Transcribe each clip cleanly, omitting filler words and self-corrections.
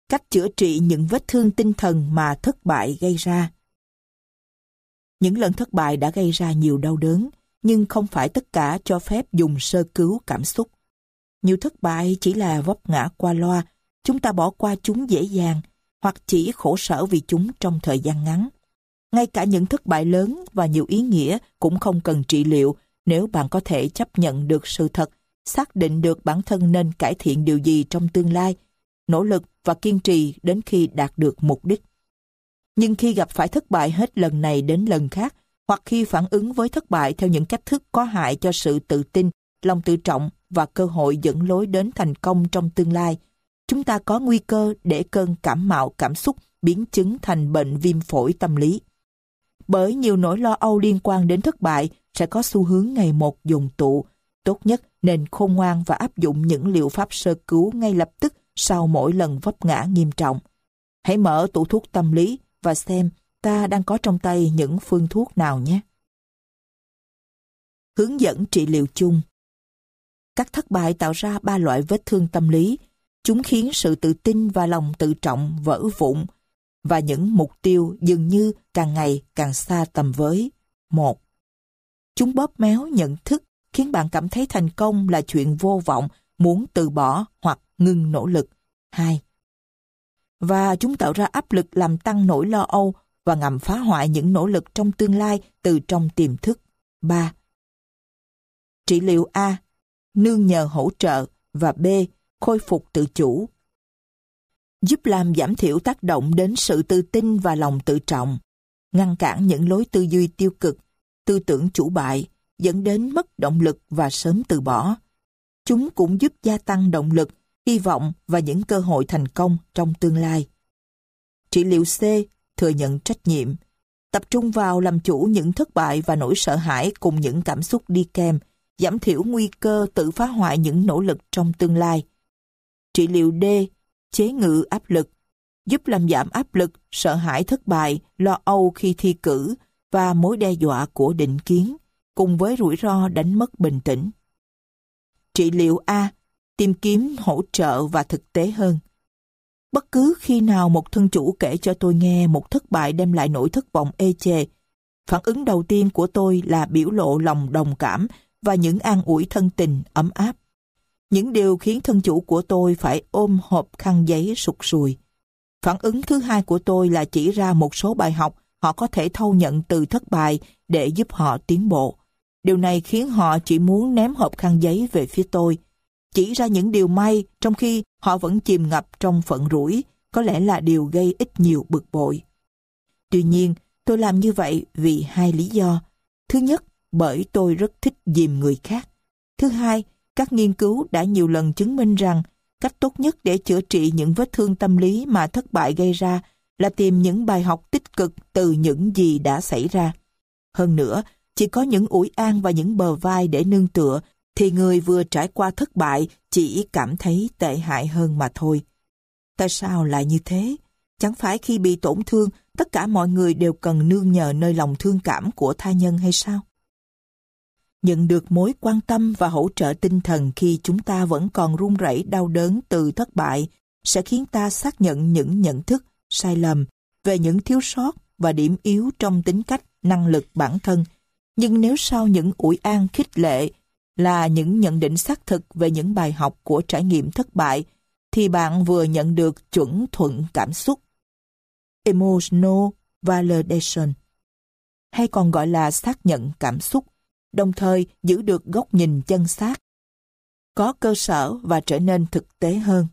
Cách chữa trị những vết thương tinh thần mà thất bại gây ra. Những lần thất bại đã gây ra nhiều đau đớn, nhưng không phải tất cả cho phép dùng sơ cứu cảm xúc. Nhiều thất bại chỉ là vấp ngã qua loa, chúng ta bỏ qua chúng dễ dàng, hoặc chỉ khổ sở vì chúng trong thời gian ngắn. Ngay cả những thất bại lớn và nhiều ý nghĩa cũng không cần trị liệu nếu bạn có thể chấp nhận được sự thật, xác định được bản thân nên cải thiện điều gì trong tương lai, nỗ lực và kiên trì đến khi đạt được mục đích. Nhưng khi gặp phải thất bại hết lần này đến lần khác, hoặc khi phản ứng với thất bại theo những cách thức có hại cho sự tự tin, lòng tự trọng và cơ hội dẫn lối đến thành công trong tương lai, chúng ta có nguy cơ để cơn cảm mạo cảm xúc biến chứng thành bệnh viêm phổi tâm lý. Bởi nhiều nỗi lo âu liên quan đến thất bại sẽ có xu hướng ngày một dồn tụ. Tốt nhất nên khôn ngoan và áp dụng những liệu pháp sơ cứu ngay lập tức sau mỗi lần vấp ngã nghiêm trọng. Hãy mở tủ thuốc tâm lý và xem ta đang có trong tay những phương thuốc nào nhé. Hướng dẫn trị liệu chung. Các thất bại tạo ra 3 loại vết thương tâm lý. Chúng khiến sự tự tin và lòng tự trọng vỡ vụn, và những mục tiêu dường như càng ngày càng xa tầm với. 1. Chúng bóp méo nhận thức, khiến bạn cảm thấy thành công là chuyện vô vọng, muốn từ bỏ hoặc ngừng nỗ lực. 2. Và chúng tạo ra áp lực làm tăng nỗi lo âu và ngầm phá hoại những nỗ lực trong tương lai từ trong tiềm thức. 3. Trị liệu A. Nương nhờ hỗ trợ, và B. Khôi phục tự chủ. Giúp làm giảm thiểu tác động đến sự tự tin và lòng tự trọng, ngăn cản những lối tư duy tiêu cực, tư tưởng chủ bại, dẫn đến mất động lực và sớm từ bỏ. Chúng cũng giúp gia tăng động lực, hy vọng và những cơ hội thành công trong tương lai. Trị liệu C. Thừa nhận trách nhiệm. Tập trung vào làm chủ những thất bại và nỗi sợ hãi cùng những cảm xúc đi kèm, giảm thiểu nguy cơ tự phá hoại những nỗ lực trong tương lai. Trị liệu D. Chế ngự áp lực. Giúp làm giảm áp lực, sợ hãi thất bại, lo âu khi thi cử và mối đe dọa của định kiến, cùng với rủi ro đánh mất bình tĩnh. Trị liệu A. Tìm kiếm hỗ trợ và thực tế hơn. Bất cứ khi nào một thân chủ kể cho tôi nghe một thất bại đem lại nỗi thất vọng ê chề, phản ứng đầu tiên của tôi là biểu lộ lòng đồng cảm và những an ủi thân tình ấm áp. Những điều khiến thân chủ của tôi phải ôm hộp khăn giấy sụt sùi. Phản ứng thứ hai của tôi là chỉ ra một số bài học họ có thể thâu nhận từ thất bại để giúp họ tiến bộ. Điều này khiến họ chỉ muốn ném hộp khăn giấy về phía tôi. Chỉ ra những điều may trong khi họ vẫn chìm ngập trong phận rủi, có lẽ là điều gây ít nhiều bực bội. Tuy nhiên, tôi làm như vậy vì 2 lý do. Thứ nhất, bởi tôi rất thích dìm người khác. Thứ hai, các nghiên cứu đã nhiều lần chứng minh rằng cách tốt nhất để chữa trị những vết thương tâm lý mà thất bại gây ra là tìm những bài học tích cực từ những gì đã xảy ra. Hơn nữa, chỉ có những ủi an và những bờ vai để nương tựa thì người vừa trải qua thất bại chỉ cảm thấy tệ hại hơn mà thôi. Tại sao lại như thế? Chẳng phải khi bị tổn thương, tất cả mọi người đều cần nương nhờ nơi lòng thương cảm của tha nhân hay sao? Nhận được mối quan tâm và hỗ trợ tinh thần khi chúng ta vẫn còn run rẩy đau đớn từ thất bại sẽ khiến ta xác nhận những nhận thức, sai lầm về những thiếu sót và điểm yếu trong tính cách, năng lực bản thân. Nhưng nếu sau những ủi an khích lệ là những nhận định xác thực về những bài học của trải nghiệm thất bại, thì bạn vừa nhận được chuẩn thuận cảm xúc, emotional validation, hay còn gọi là xác nhận cảm xúc, đồng thời giữ được góc nhìn chân xác, có cơ sở và trở nên thực tế hơn.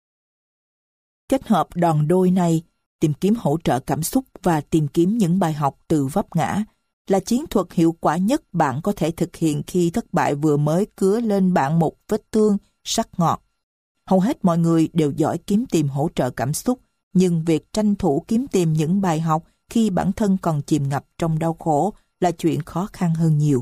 Kết hợp đòn đôi này, tìm kiếm hỗ trợ cảm xúc và tìm kiếm những bài học từ vấp ngã, là chiến thuật hiệu quả nhất bạn có thể thực hiện khi thất bại vừa mới cứa lên bạn một vết thương sắc ngọt. Hầu hết mọi người đều giỏi kiếm tìm hỗ trợ cảm xúc, nhưng việc tranh thủ kiếm tìm những bài học khi bản thân còn chìm ngập trong đau khổ là chuyện khó khăn hơn nhiều.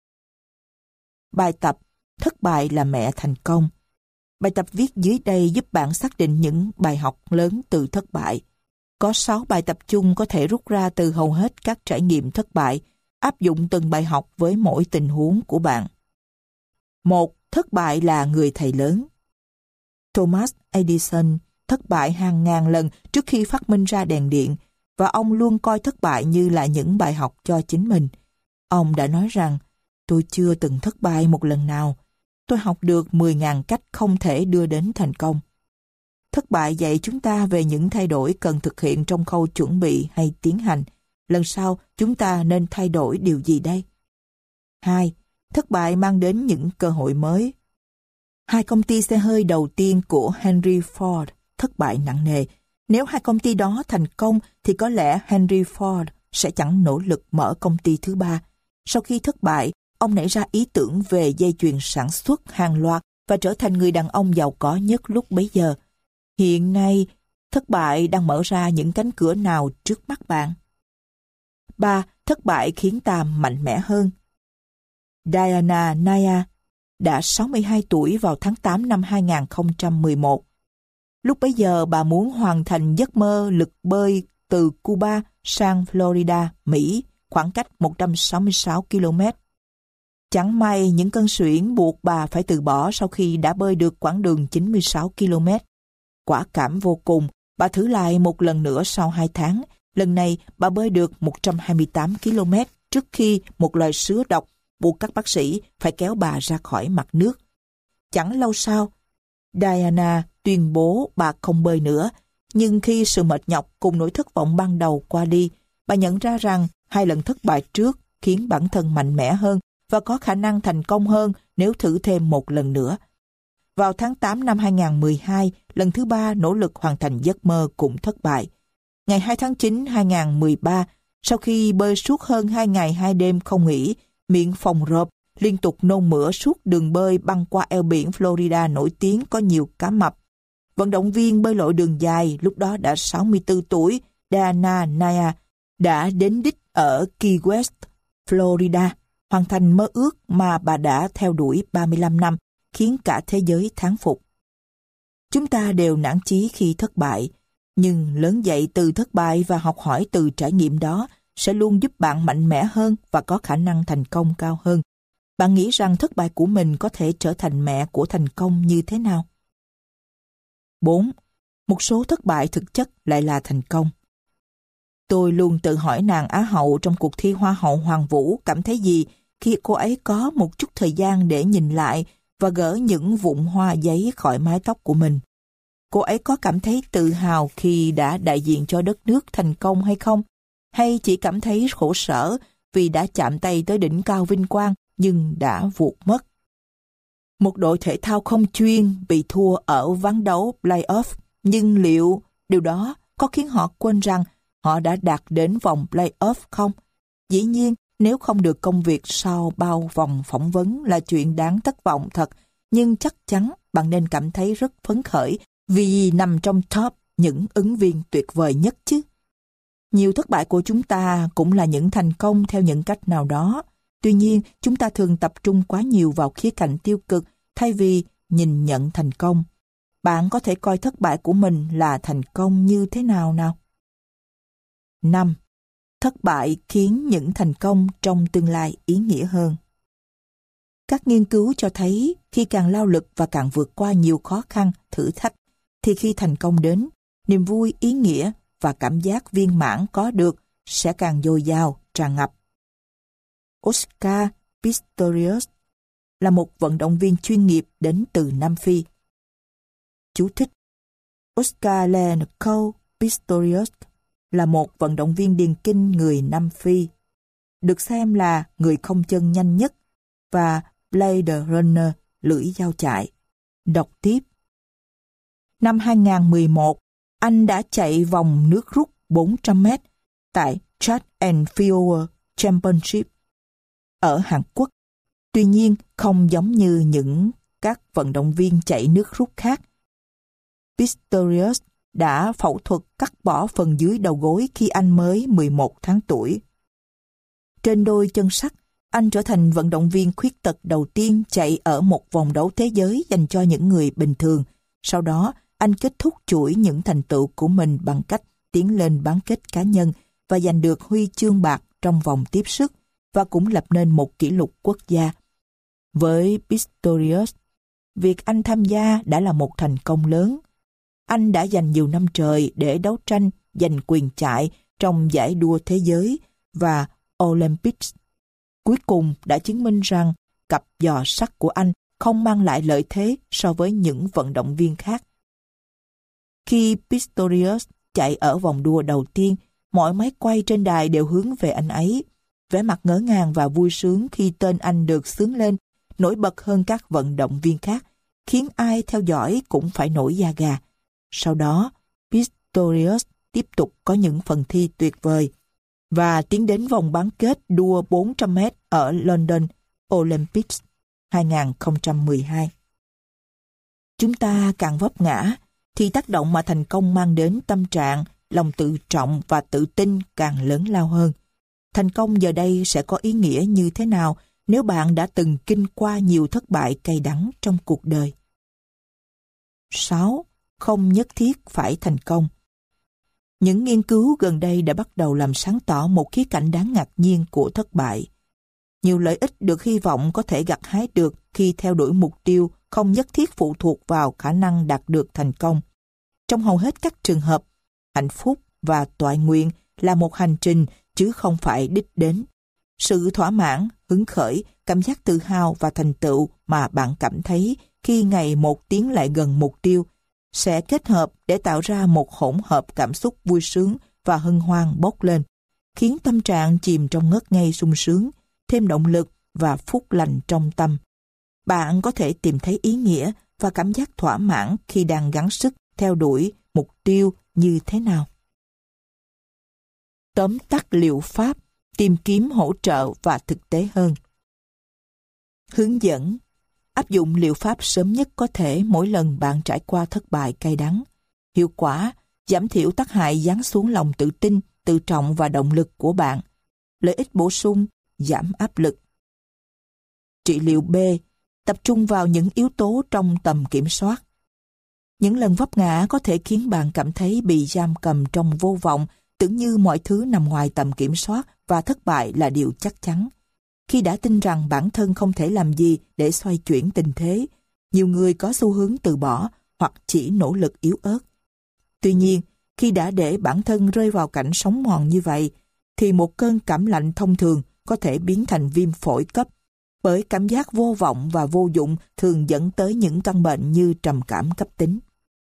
Bài tập Thất bại là mẹ thành công. Bài tập viết dưới đây giúp bạn xác định những bài học lớn từ thất bại. Có 6 bài tập chung có thể rút ra từ hầu hết các trải nghiệm thất bại, áp dụng từng bài học với mỗi tình huống của bạn. 1. Thất bại là người thầy lớn. Thomas Edison thất bại hàng ngàn lần trước khi phát minh ra đèn điện, và ông luôn coi thất bại như là những bài học cho chính mình. Ông đã nói rằng, tôi chưa từng thất bại một lần nào. Tôi học được 10.000 cách không thể đưa đến thành công. Thất bại dạy chúng ta về những thay đổi cần thực hiện trong khâu chuẩn bị hay tiến hành. Lần sau, chúng ta nên thay đổi điều gì đây? 2. Thất bại mang đến những cơ hội mới. 2 công ty xe hơi đầu tiên của Henry Ford thất bại nặng nề. Nếu 2 công ty đó thành công thì có lẽ Henry Ford sẽ chẳng nỗ lực mở công ty thứ 3. Sau khi thất bại, ông nảy ra ý tưởng về dây chuyền sản xuất hàng loạt và trở thành người đàn ông giàu có nhất lúc bấy giờ. Hiện nay, thất bại đang mở ra những cánh cửa nào trước mắt bạn? 3. Thất bại khiến ta mạnh mẽ hơn. Diana Naya đã 62 tuổi vào tháng 8 năm 2011. Lúc bấy giờ bà muốn hoàn thành giấc mơ lực bơi từ Cuba sang Florida, Mỹ, khoảng cách 166 km. Chẳng may những cơn suyễn buộc bà phải từ bỏ sau khi đã bơi được quãng đường 96 km. Quả cảm vô cùng, bà thử lại một lần nữa sau 2 tháng. Lần này bà bơi được 128 km trước khi một loài sứa độc buộc các bác sĩ phải kéo bà ra khỏi mặt nước. Chẳng lâu sau, Diana tuyên bố bà không bơi nữa, nhưng khi sự mệt nhọc cùng nỗi thất vọng ban đầu qua đi, bà nhận ra rằng 2 lần thất bại trước khiến bản thân mạnh mẽ hơn và có khả năng thành công hơn nếu thử thêm một lần nữa. Vào tháng 8 năm 2012, lần thứ 3 nỗ lực hoàn thành giấc mơ cũng thất bại. Ngày 2 tháng 9 2013, sau khi bơi suốt hơn 2 ngày 2 đêm không nghỉ, miệng phồng rộp, liên tục nôn mửa suốt đường bơi băng qua eo biển Florida nổi tiếng có nhiều cá mập. Vận động viên bơi lội đường dài lúc đó đã 64 tuổi, Diana Naya, đã đến đích ở Key West, Florida, hoàn thành mơ ước mà bà đã theo đuổi 35 năm, khiến cả thế giới thán phục. Chúng ta đều nản chí khi thất bại, nhưng lớn dậy từ thất bại và học hỏi từ trải nghiệm đó sẽ luôn giúp bạn mạnh mẽ hơn và có khả năng thành công cao hơn. Bạn nghĩ rằng thất bại của mình có thể trở thành mẹ của thành công như thế nào? 4. Một số thất bại thực chất lại là thành công. Tôi luôn tự hỏi nàng Á hậu trong cuộc thi Hoa hậu Hoàng Vũ cảm thấy gì khi cô ấy có một chút thời gian để nhìn lại và gỡ những vụn hoa giấy khỏi mái tóc của mình. Cô ấy có cảm thấy tự hào khi đã đại diện cho đất nước thành công hay không? Hay chỉ cảm thấy khổ sở vì đã chạm tay tới đỉnh cao vinh quang nhưng đã vụt mất? Một đội thể thao không chuyên bị thua ở ván đấu play-off, nhưng liệu điều đó có khiến họ quên rằng họ đã đạt đến vòng play-off không? Dĩ nhiên, nếu không được công việc sau bao vòng phỏng vấn là chuyện đáng thất vọng thật, nhưng chắc chắn bạn nên cảm thấy rất phấn khởi vì nằm trong top những ứng viên tuyệt vời nhất chứ. Nhiều thất bại của chúng ta cũng là những thành công theo những cách nào đó. Tuy nhiên, chúng ta thường tập trung quá nhiều vào khía cạnh tiêu cực thay vì nhìn nhận thành công. Bạn có thể coi thất bại của mình là thành công như thế nào nào? 5. Thất bại khiến những thành công trong tương lai ý nghĩa hơn. Các nghiên cứu cho thấy khi càng lao lực và càng vượt qua nhiều khó khăn, thử thách, thì khi thành công đến, niềm vui, ý nghĩa và cảm giác viên mãn có được sẽ càng dồi dào, tràn ngập. Oscar Pistorius là một vận động viên chuyên nghiệp đến từ Nam Phi. Chú thích: Oscar Leclerc Pistorius là một vận động viên điền kinh người Nam Phi, được xem là người không chân nhanh nhất và Blade Runner lưỡi dao chạy. Đọc tiếp. Năm 2011, anh đã chạy vòng nước rút 400m tại Track and Field Championship ở Hàn Quốc. Tuy nhiên, không giống như những các vận động viên chạy nước rút khác, Pistorius đã phẫu thuật cắt bỏ phần dưới đầu gối khi anh mới 11 tháng tuổi. Trên đôi chân sắt, anh trở thành vận động viên khuyết tật đầu tiên chạy ở một vòng đấu thế giới dành cho những người bình thường. Sau đó, anh kết thúc chuỗi những thành tựu của mình bằng cách tiến lên bán kết cá nhân và giành được huy chương bạc trong vòng tiếp sức và cũng lập nên một kỷ lục quốc gia. Với Pistorius, việc anh tham gia đã là một thành công lớn. Anh đã dành nhiều năm trời để đấu tranh giành quyền chạy trong giải đua thế giới và Olympics. Cuối cùng đã chứng minh rằng cặp giò sắt của anh không mang lại lợi thế so với những vận động viên khác. Khi Pistorius chạy ở vòng đua đầu tiên, mọi máy quay trên đài đều hướng về anh ấy. Vẻ mặt ngỡ ngàng và vui sướng khi tên anh được xướng lên, nổi bật hơn các vận động viên khác, khiến ai theo dõi cũng phải nổi da gà. Sau đó, Pistorius tiếp tục có những phần thi tuyệt vời và tiến đến vòng bán kết đua 400m ở London Olympics 2012. Chúng ta càng vấp ngã, thì tác động mà thành công mang đến tâm trạng, lòng tự trọng và tự tin càng lớn lao hơn. Thành công giờ đây sẽ có ý nghĩa như thế nào nếu bạn đã từng kinh qua nhiều thất bại cay đắng trong cuộc đời? 6. Không nhất thiết phải thành công. Những nghiên cứu gần đây đã bắt đầu làm sáng tỏ một khía cạnh đáng ngạc nhiên của thất bại. Nhiều lợi ích được hy vọng có thể gặt hái được khi theo đuổi mục tiêu không nhất thiết phụ thuộc vào khả năng đạt được thành công. Trong hầu hết các trường hợp, hạnh phúc và toại nguyện là một hành trình chứ không phải đích đến. Sự thỏa mãn, hứng khởi, cảm giác tự hào và thành tựu mà bạn cảm thấy khi ngày một tiến lại gần mục tiêu sẽ kết hợp để tạo ra một hỗn hợp cảm xúc vui sướng và hân hoan bốc lên, khiến tâm trạng chìm trong ngất ngây sung sướng, thêm động lực và phúc lành trong tâm. Bạn có thể tìm thấy ý nghĩa và cảm giác thỏa mãn khi đang gắng sức theo đuổi mục tiêu như thế nào. Tóm tắt liệu pháp, tìm kiếm hỗ trợ và thực tế hơn. Hướng dẫn: áp dụng liệu pháp sớm nhất có thể mỗi lần bạn trải qua thất bại cay đắng. Hiệu quả: giảm thiểu tác hại giáng xuống lòng tự tin, tự trọng và động lực của bạn. Lợi ích bổ sung: giảm áp lực. Trị liệu B: tập trung vào những yếu tố trong tầm kiểm soát. Những lần vấp ngã có thể khiến bạn cảm thấy bị giam cầm trong vô vọng, tưởng như mọi thứ nằm ngoài tầm kiểm soát và thất bại là điều chắc chắn. Khi đã tin rằng bản thân không thể làm gì để xoay chuyển tình thế, nhiều người có xu hướng từ bỏ hoặc chỉ nỗ lực yếu ớt. Tuy nhiên, khi đã để bản thân rơi vào cảnh sống mòn như vậy, thì một cơn cảm lạnh thông thường có thể biến thành viêm phổi cấp, bởi cảm giác vô vọng và vô dụng thường dẫn tới những căn bệnh như trầm cảm cấp tính.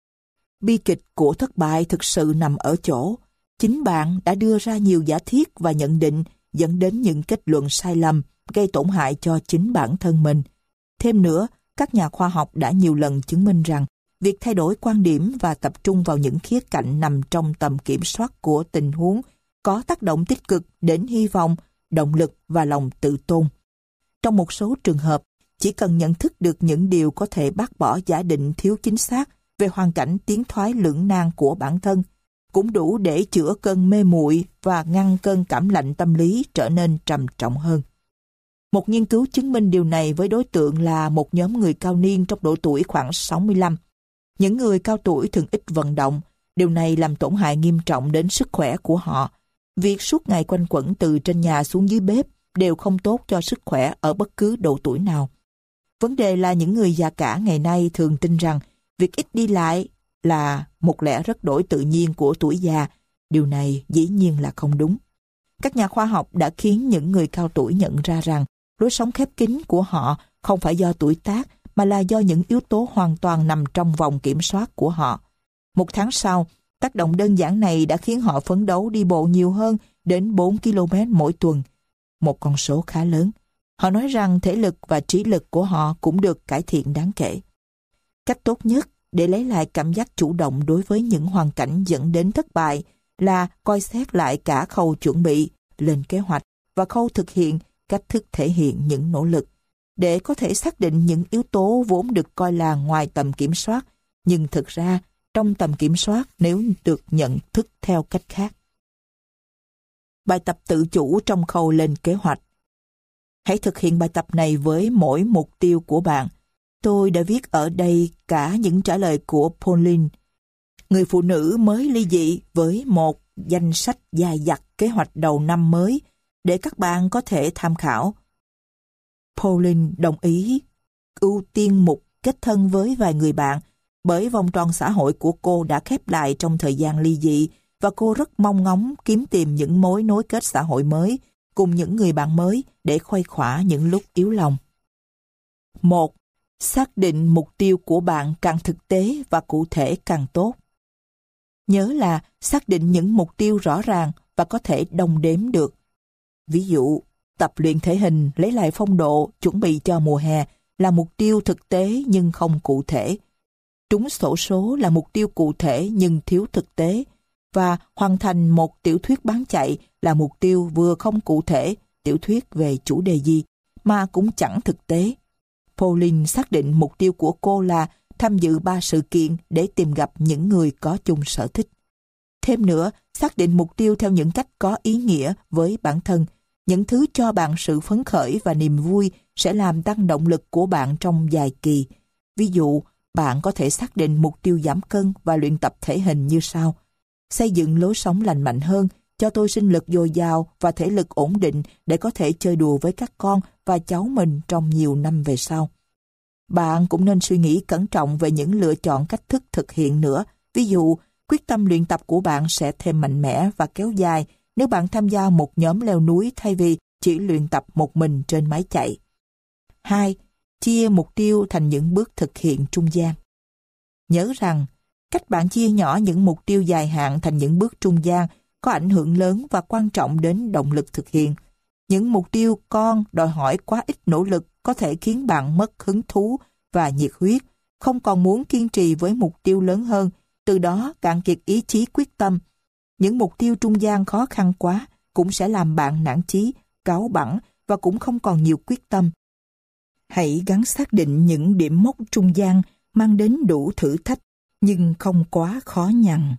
Bi kịch của thất bại thực sự nằm ở chỗ chính bạn đã đưa ra nhiều giả thiết và nhận định dẫn đến những kết luận sai lầm, gây tổn hại cho chính bản thân mình. Thêm nữa, các nhà khoa học đã nhiều lần chứng minh rằng việc thay đổi quan điểm và tập trung vào những khía cạnh nằm trong tầm kiểm soát của tình huống có tác động tích cực đến hy vọng, động lực và lòng tự tôn. Trong một số trường hợp, chỉ cần nhận thức được những điều có thể bác bỏ giả định thiếu chính xác về hoàn cảnh tiến thoái lưỡng nan của bản thân, cũng đủ để chữa cơn mê muội và ngăn cơn cảm lạnh tâm lý trở nên trầm trọng hơn. Một nghiên cứu chứng minh điều này với đối tượng là một nhóm người cao niên trong độ tuổi khoảng 65. Những người cao tuổi thường ít vận động, điều này làm tổn hại nghiêm trọng đến sức khỏe của họ. Việc suốt ngày quanh quẩn từ trên nhà xuống dưới bếp đều không tốt cho sức khỏe ở bất cứ độ tuổi nào. Vấn đề là những người già cả ngày nay thường tin rằng việc ít đi lại là một lẽ rất đổi tự nhiên của tuổi già. Điều này dĩ nhiên là không đúng. Các nhà khoa học đã khiến những người cao tuổi nhận ra rằng lối sống khép kín của họ không phải do tuổi tác mà là do những yếu tố hoàn toàn nằm trong vòng kiểm soát của họ. Một tháng sau, tác động đơn giản này đã khiến họ phấn đấu đi bộ nhiều hơn đến 4 km mỗi tuần. Một con số khá lớn. Họ nói rằng thể lực và trí lực của họ cũng được cải thiện đáng kể. Cách tốt nhất để lấy lại cảm giác chủ động đối với những hoàn cảnh dẫn đến thất bại là coi xét lại cả khâu chuẩn bị, lên kế hoạch và khâu thực hiện, cách thức thể hiện những nỗ lực, để có thể xác định những yếu tố vốn được coi là ngoài tầm kiểm soát, nhưng thực ra trong tầm kiểm soát nếu được nhận thức theo cách khác. Bài tập tự chủ trong khâu lên kế hoạch. Hãy thực hiện bài tập này với mỗi mục tiêu của bạn. Tôi đã viết ở đây cả những trả lời của Pauline, người phụ nữ mới ly dị, với một danh sách dài dặt kế hoạch đầu năm mới để các bạn có thể tham khảo. Pauline đồng ý ưu tiên mục kết thân với vài người bạn bởi vòng tròn xã hội của cô đã khép lại trong thời gian ly dị và cô rất mong ngóng kiếm tìm những mối nối kết xã hội mới cùng những người bạn mới để khuây khỏa những lúc yếu lòng. 1. Xác định mục tiêu của bạn càng thực tế và cụ thể càng tốt. Nhớ là xác định những mục tiêu rõ ràng và có thể đong đếm được. Ví dụ, tập luyện thể hình, lấy lại phong độ, chuẩn bị cho mùa hè là mục tiêu thực tế nhưng không cụ thể. Trúng xổ số là mục tiêu cụ thể nhưng thiếu thực tế. Và hoàn thành một tiểu thuyết bán chạy là mục tiêu vừa không cụ thể, tiểu thuyết về chủ đề gì, mà cũng chẳng thực tế. Pauline xác định mục tiêu của cô là tham dự 3 sự kiện để tìm gặp những người có chung sở thích. Thêm nữa, xác định mục tiêu theo những cách có ý nghĩa với bản thân. Những thứ cho bạn sự phấn khởi và niềm vui sẽ làm tăng động lực của bạn trong dài kỳ. Ví dụ, bạn có thể xác định mục tiêu giảm cân và luyện tập thể hình như sau. Xây dựng lối sống lành mạnh hơn, cho tôi sinh lực dồi dào và thể lực ổn định để có thể chơi đùa với các con và cháu mình trong nhiều năm về sau. Bạn cũng nên suy nghĩ cẩn trọng về những lựa chọn cách thức thực hiện nữa. Ví dụ, quyết tâm luyện tập của bạn sẽ thêm mạnh mẽ và kéo dài nếu bạn tham gia một nhóm leo núi thay vì chỉ luyện tập một mình trên máy chạy. 2. Chia mục tiêu thành những bước thực hiện trung gian. Nhớ rằng, cách bạn chia nhỏ những mục tiêu dài hạn thành những bước trung gian có ảnh hưởng lớn và quan trọng đến động lực thực hiện. Những mục tiêu con đòi hỏi quá ít nỗ lực có thể khiến bạn mất hứng thú và nhiệt huyết, không còn muốn kiên trì với mục tiêu lớn hơn, từ đó cạn kiệt ý chí quyết tâm. Những mục tiêu trung gian khó khăn quá cũng sẽ làm bạn nản chí, cáu bẳn và cũng không còn nhiều quyết tâm. Hãy gắng xác định những điểm mốc trung gian mang đến đủ thử thách nhưng không quá khó nhằn.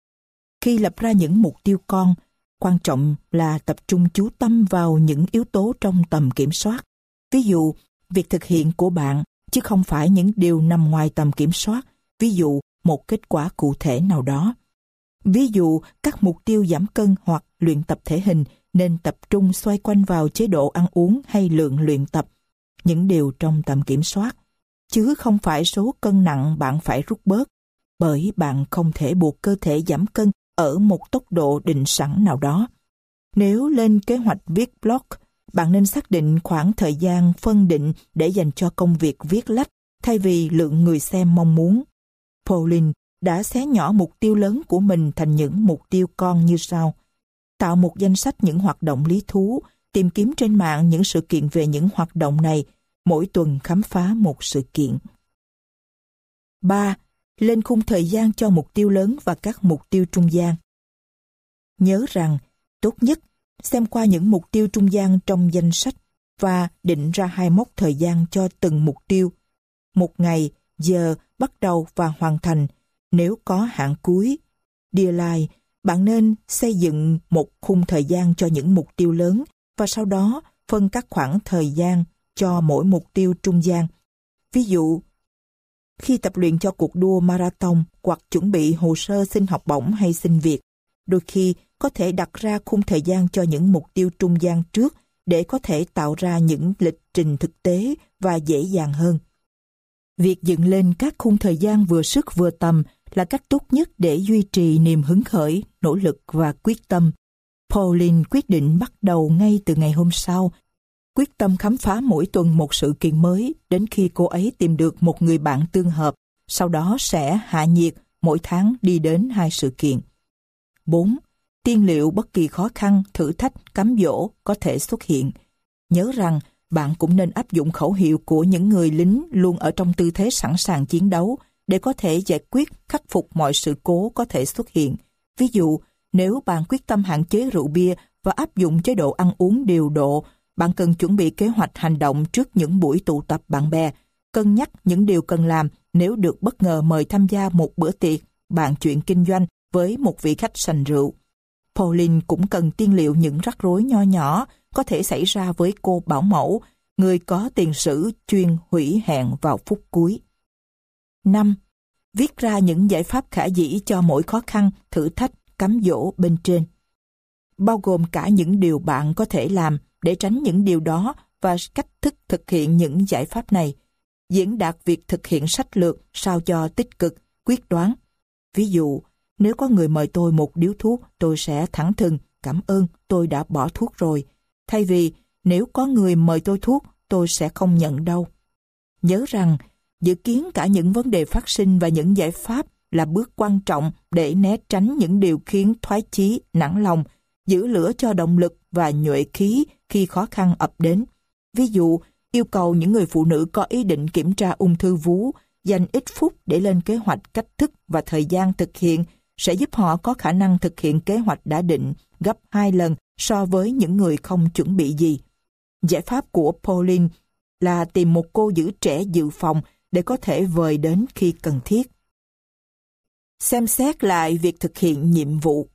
Khi lập ra những mục tiêu con, quan trọng là tập trung chú tâm vào những yếu tố trong tầm kiểm soát. Ví dụ, việc thực hiện của bạn, chứ không phải những điều nằm ngoài tầm kiểm soát, ví dụ một kết quả cụ thể nào đó. Ví dụ, các mục tiêu giảm cân hoặc luyện tập thể hình nên tập trung xoay quanh vào chế độ ăn uống hay lượng luyện tập, những điều trong tầm kiểm soát, chứ không phải số cân nặng bạn phải rút bớt, bởi bạn không thể buộc cơ thể giảm cân ở một tốc độ định sẵn nào đó. Nếu lên kế hoạch viết blog, bạn nên xác định khoảng thời gian phân định để dành cho công việc viết lách thay vì lượng người xem mong muốn. Pauline đã xé nhỏ mục tiêu lớn của mình thành những mục tiêu con như sau. Tạo một danh sách những hoạt động lý thú, tìm kiếm trên mạng những sự kiện về những hoạt động này, mỗi tuần khám phá một sự kiện. 3. Lên khung thời gian cho mục tiêu lớn và các mục tiêu trung gian. Nhớ rằng, tốt nhất, xem qua những mục tiêu trung gian trong danh sách và định ra 2 mốc thời gian cho từng mục tiêu. Một ngày, giờ, bắt đầu và hoàn thành, nếu có hạn cuối. Deadline, bạn nên xây dựng một khung thời gian cho những mục tiêu lớn và sau đó phân các khoảng thời gian cho mỗi mục tiêu trung gian. Ví dụ, khi tập luyện cho cuộc đua marathon hoặc chuẩn bị hồ sơ xin học bổng hay xin việc, đôi khi có thể đặt ra khung thời gian cho những mục tiêu trung gian trước để có thể tạo ra những lịch trình thực tế và dễ dàng hơn. Việc dựng lên các khung thời gian vừa sức vừa tầm là cách tốt nhất để duy trì niềm hứng khởi, nỗ lực và quyết tâm. Pauline quyết định bắt đầu ngay từ ngày hôm sau, quyết tâm khám phá mỗi tuần một sự kiện mới đến khi cô ấy tìm được một người bạn tương hợp, sau đó sẽ hạ nhiệt mỗi tháng đi đến 2 sự kiện. 4. Tiên liệu bất kỳ khó khăn, thử thách, cám dỗ có thể xuất hiện. Nhớ rằng bạn cũng nên áp dụng khẩu hiệu của những người lính luôn ở trong tư thế sẵn sàng chiến đấu để có thể giải quyết, khắc phục mọi sự cố có thể xuất hiện. Ví dụ, nếu bạn quyết tâm hạn chế rượu bia và áp dụng chế độ ăn uống điều độ, bạn cần chuẩn bị kế hoạch hành động trước những buổi tụ tập bạn bè, cân nhắc những điều cần làm nếu được bất ngờ mời tham gia một bữa tiệc, bàn chuyện kinh doanh với một vị khách sành rượu. Pauline cũng cần tiên liệu những rắc rối nho nhỏ có thể xảy ra với cô bảo mẫu, người có tiền sử chuyên hủy hẹn vào phút cuối. 5. Viết ra những giải pháp khả dĩ cho mỗi khó khăn, thử thách, cám dỗ bên trên. Bao gồm cả những điều bạn có thể làm để tránh những điều đó và cách thức thực hiện những giải pháp này. diễn đạt việc thực hiện sách lược sao cho tích cực, quyết đoán. Ví dụ, nếu có người mời tôi một điếu thuốc, tôi sẽ thẳng thừng, cảm ơn, tôi đã bỏ thuốc rồi. Thay vì, nếu có người mời tôi thuốc, tôi sẽ không nhận đâu. Nhớ rằng, dự kiến cả những vấn đề phát sinh và những giải pháp là bước quan trọng để né tránh những điều khiến thoái chí, nản lòng, giữ lửa cho động lực và nhuệ khí khi khó khăn ập đến. Ví dụ, yêu cầu những người phụ nữ có ý định kiểm tra ung thư vú dành ít phút để lên kế hoạch cách thức và thời gian thực hiện sẽ giúp họ có khả năng thực hiện kế hoạch đã định gấp 2 lần so với những người không chuẩn bị gì. Giải pháp của Pauline là tìm một cô giữ trẻ dự phòng để có thể vời đến khi cần thiết. Xem xét lại việc thực hiện nhiệm vụ.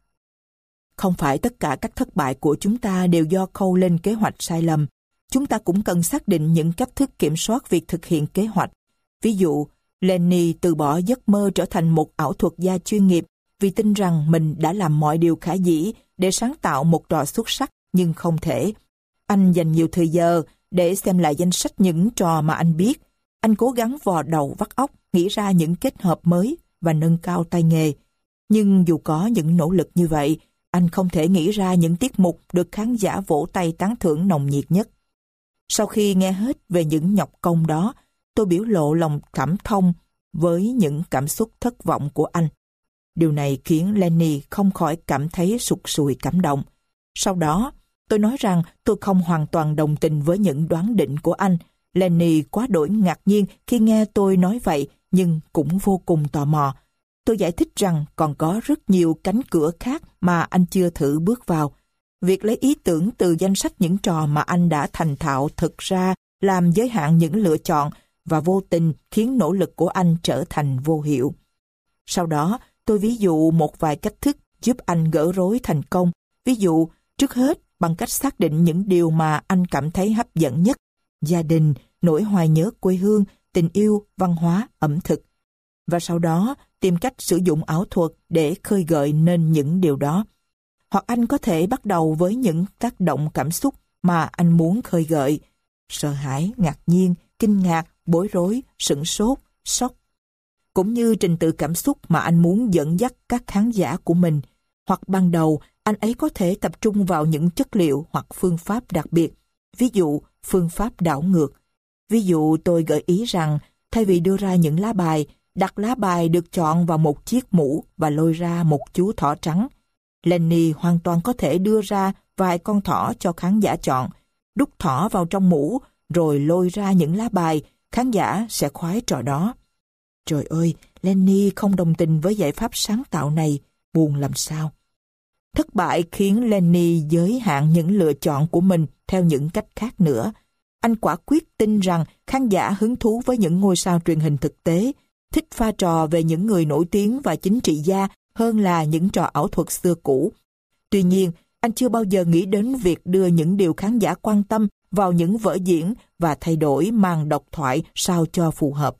Không phải tất cả các thất bại của chúng ta đều do khâu lên kế hoạch sai lầm. Chúng ta cũng cần xác định những cách thức kiểm soát việc thực hiện kế hoạch. Ví dụ, Lenny từ bỏ giấc mơ trở thành một ảo thuật gia chuyên nghiệp vì tin rằng mình đã làm mọi điều khả dĩ để sáng tạo một trò xuất sắc nhưng không thể. Anh dành nhiều thời giờ để xem lại danh sách những trò mà anh biết. Anh cố gắng vò đầu vắt óc, nghĩ ra những kết hợp mới và nâng cao tay nghề. Nhưng dù có những nỗ lực như vậy, anh không thể nghĩ ra những tiết mục được khán giả vỗ tay tán thưởng nồng nhiệt nhất. Sau khi nghe hết về những nhọc công đó, tôi biểu lộ lòng cảm thông với những cảm xúc thất vọng của anh. Điều này khiến Lenny không khỏi cảm thấy sụt sùi cảm động. Sau đó, tôi nói rằng tôi không hoàn toàn đồng tình với những đoán định của anh. Lenny quá đỗi ngạc nhiên khi nghe tôi nói vậy, nhưng cũng vô cùng tò mò. Tôi giải thích rằng còn có rất nhiều cánh cửa khác mà anh chưa thử bước vào. Việc lấy ý tưởng từ danh sách những trò mà anh đã thành thạo thực ra làm giới hạn những lựa chọn và vô tình khiến nỗ lực của anh trở thành vô hiệu. Sau đó, tôi ví dụ một vài cách thức giúp anh gỡ rối thành công. Ví dụ, trước hết, bằng cách xác định những điều mà anh cảm thấy hấp dẫn nhất: gia đình, nỗi hoài nhớ quê hương, tình yêu, văn hóa, ẩm thực. Và sau đó, tìm cách sử dụng ảo thuật để khơi gợi nên những điều đó. Hoặc anh có thể bắt đầu với những tác động cảm xúc mà anh muốn khơi gợi: sợ hãi, ngạc nhiên, kinh ngạc, bối rối, sửng sốt, sốc. Cũng như trình tự cảm xúc mà anh muốn dẫn dắt các khán giả của mình. Hoặc ban đầu, anh ấy có thể tập trung vào những chất liệu hoặc phương pháp đặc biệt. Ví dụ, phương pháp đảo ngược. Ví dụ, tôi gợi ý rằng, thay vì đưa ra những lá bài, đặt lá bài được chọn vào một chiếc mũ và lôi ra một chú thỏ trắng. Lenny hoàn toàn có thể đưa ra vài con thỏ cho khán giả chọn, đút thỏ vào trong mũ, rồi lôi ra những lá bài, khán giả sẽ khoái trò đó. Trời ơi, Lenny không đồng tình với giải pháp sáng tạo này, buồn làm sao. Thất bại khiến Lenny giới hạn những lựa chọn của mình theo những cách khác nữa. Anh quả quyết tin rằng khán giả hứng thú với những ngôi sao truyền hình thực tế, thích pha trò về những người nổi tiếng và chính trị gia hơn là những trò ảo thuật xưa cũ. Tuy nhiên, anh chưa bao giờ nghĩ đến việc đưa những điều khán giả quan tâm vào những vở diễn và thay đổi màn độc thoại sao cho phù hợp.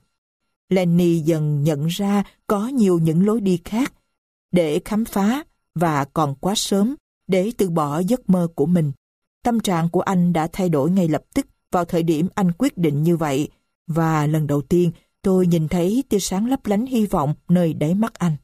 Lenny dần nhận ra có nhiều những lối đi khác để khám phá và còn quá sớm để từ bỏ giấc mơ của mình. Tâm trạng của anh đã thay đổi ngay lập tức vào thời điểm anh quyết định như vậy, và lần đầu tiên tôi nhìn thấy tia sáng lấp lánh hy vọng nơi đáy mắt anh.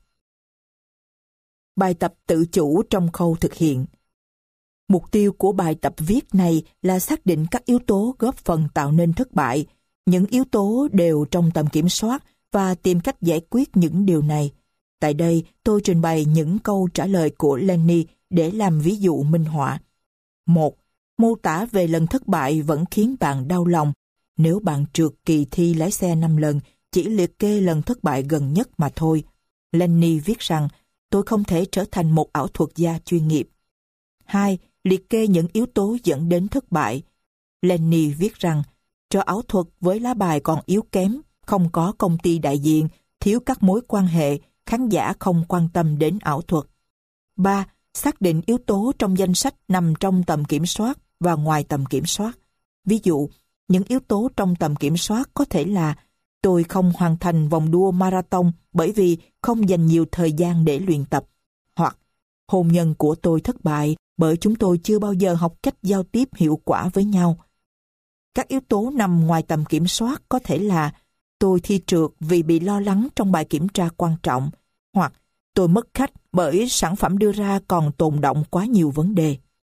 Bài tập tự chủ trong khâu thực hiện. Mục tiêu của bài tập viết này là xác định các yếu tố góp phần tạo nên thất bại. Những yếu tố đều trong tầm kiểm soát và tìm cách giải quyết những điều này. Tại đây, tôi trình bày những câu trả lời của Lenny để làm ví dụ minh họa. 1. Mô tả về lần thất bại vẫn khiến bạn đau lòng. Nếu bạn trượt kỳ thi lái xe 5 lần, chỉ liệt kê lần thất bại gần nhất mà thôi. Lenny viết rằng, tôi không thể trở thành một ảo thuật gia chuyên nghiệp. 2. Liệt kê những yếu tố dẫn đến thất bại. Lenny viết rằng, trò ảo thuật với lá bài còn yếu kém, không có công ty đại diện, thiếu các mối quan hệ, khán giả không quan tâm đến ảo thuật. 3. Xác định yếu tố trong danh sách nằm trong tầm kiểm soát và ngoài tầm kiểm soát. Ví dụ, những yếu tố trong tầm kiểm soát có thể là tôi không hoàn thành vòng đua marathon bởi vì không dành nhiều thời gian để luyện tập. Hoặc hôn nhân của tôi thất bại bởi chúng tôi chưa bao giờ học cách giao tiếp hiệu quả với nhau. Các yếu tố nằm ngoài tầm kiểm soát có thể là tôi thi trượt vì bị lo lắng trong bài kiểm tra quan trọng, hoặc tôi mất khách bởi sản phẩm đưa ra còn tồn đọng quá nhiều vấn đề.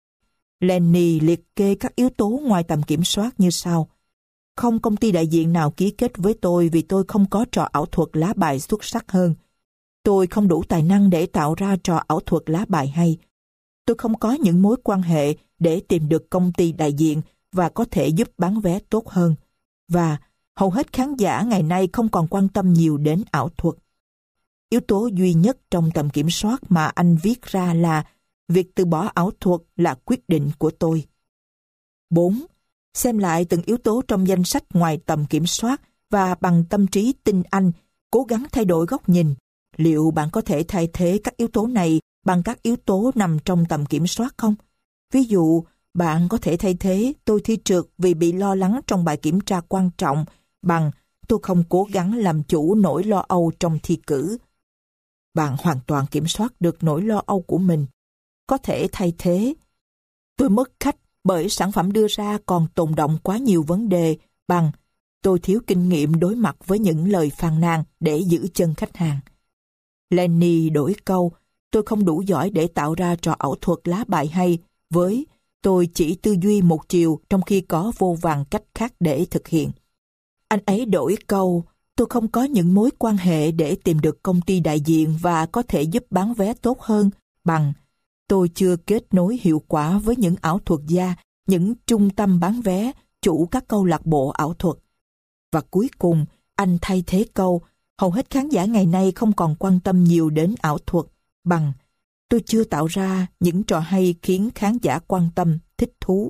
Lenny liệt kê các yếu tố ngoài tầm kiểm soát như sau. Không công ty đại diện nào ký kết với tôi vì tôi không có trò ảo thuật lá bài xuất sắc hơn. Tôi không đủ tài năng để tạo ra trò ảo thuật lá bài hay. Tôi không có những mối quan hệ để tìm được công ty đại diện và có thể giúp bán vé tốt hơn. Và hầu hết khán giả ngày nay không còn quan tâm nhiều đến ảo thuật. Yếu tố duy nhất trong tầm kiểm soát mà anh viết ra là việc từ bỏ ảo thuật là quyết định của tôi. 4. Xem lại từng yếu tố trong danh sách ngoài tầm kiểm soát và bằng tâm trí tin anh, cố gắng thay đổi góc nhìn. Liệu bạn có thể thay thế các yếu tố này bằng các yếu tố nằm trong tầm kiểm soát không? Ví dụ, bạn có thể thay thế tôi thi trượt vì bị lo lắng trong bài kiểm tra quan trọng bằng tôi không cố gắng làm chủ nỗi lo âu trong thi cử. Bạn hoàn toàn kiểm soát được nỗi lo âu của mình. Có thể thay thế tôi mất khách bởi sản phẩm đưa ra còn tồn đọng quá nhiều vấn đề bằng tôi thiếu kinh nghiệm đối mặt với những lời phàn nàn để giữ chân khách hàng. Lenny đổi câu tôi không đủ giỏi để tạo ra trò ảo thuật lá bài hay với tôi chỉ tư duy một chiều trong khi có vô vàn cách khác để thực hiện. Anh ấy đổi câu tôi không có những mối quan hệ để tìm được công ty đại diện và có thể giúp bán vé tốt hơn bằng tôi chưa kết nối hiệu quả với những ảo thuật gia, những trung tâm bán vé, chủ các câu lạc bộ ảo thuật. Và cuối cùng, anh thay thế câu hầu hết khán giả ngày nay không còn quan tâm nhiều đến ảo thuật bằng tôi chưa tạo ra những trò hay khiến khán giả quan tâm, thích thú.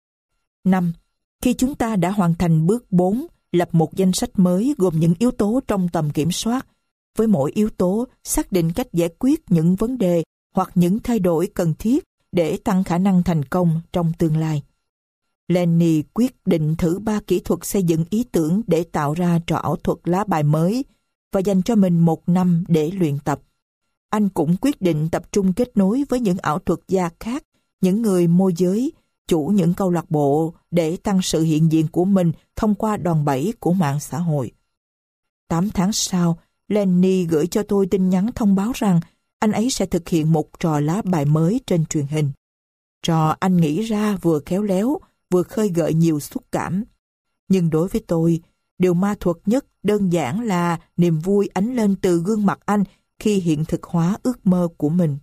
5. Khi chúng ta đã hoàn thành bước 4, lập một danh sách mới gồm những yếu tố trong tầm kiểm soát. Với mỗi yếu tố, xác định cách giải quyết những vấn đề hoặc những thay đổi cần thiết để tăng khả năng thành công trong tương lai. Lenny quyết định thử 3 kỹ thuật xây dựng ý tưởng để tạo ra trò ảo thuật lá bài mới và dành cho mình 1 năm để luyện tập. Anh cũng quyết định tập trung kết nối với những ảo thuật gia khác, những người môi giới, chủ những câu lạc bộ để tăng sự hiện diện của mình thông qua đòn bẩy của mạng xã hội. 8 tháng sau, Lenny gửi cho tôi tin nhắn thông báo rằng anh ấy sẽ thực hiện một trò lá bài mới trên truyền hình. Trò anh nghĩ ra vừa khéo léo, vừa khơi gợi nhiều xúc cảm. Nhưng đối với tôi, điều ma thuật nhất đơn giản là niềm vui ánh lên từ gương mặt anh khi hiện thực hóa ước mơ của mình.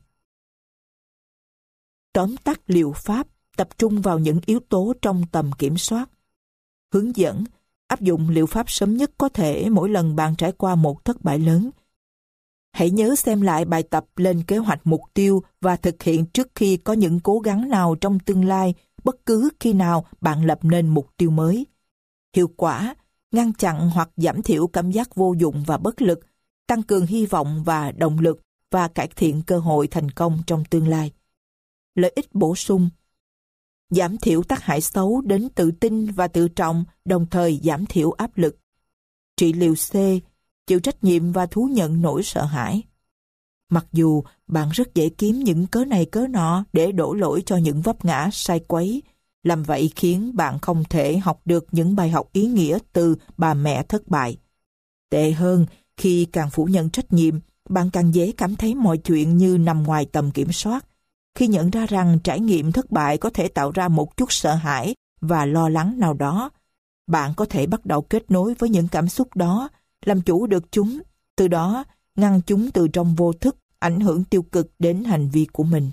Tóm tắt liệu pháp, tập trung vào những yếu tố trong tầm kiểm soát. Hướng dẫn, áp dụng liệu pháp sớm nhất có thể mỗi lần bạn trải qua một thất bại lớn. Hãy nhớ xem lại bài tập, lên kế hoạch mục tiêu và thực hiện trước khi có những cố gắng nào trong tương lai, bất cứ khi nào bạn lập nên mục tiêu mới. Hiệu quả, ngăn chặn hoặc giảm thiểu cảm giác vô dụng và bất lực, tăng cường hy vọng và động lực và cải thiện cơ hội thành công trong tương lai. Lợi ích bổ sung, giảm thiểu tác hại xấu đến tự tin và tự trọng, đồng thời giảm thiểu áp lực. Trị liệu C, chịu trách nhiệm và thú nhận nỗi sợ hãi. Mặc dù bạn rất dễ kiếm những cớ này cớ nọ để đổ lỗi cho những vấp ngã sai quấy, làm vậy khiến bạn không thể học được những bài học ý nghĩa từ bà mẹ thất bại. Tệ hơn, khi càng phủ nhận trách nhiệm, bạn càng dễ cảm thấy mọi chuyện như nằm ngoài tầm kiểm soát. Khi nhận ra rằng trải nghiệm thất bại có thể tạo ra một chút sợ hãi và lo lắng nào đó, bạn có thể bắt đầu kết nối với những cảm xúc đó, làm chủ được chúng, từ đó ngăn chúng từ trong vô thức ảnh hưởng tiêu cực đến hành vi của mình.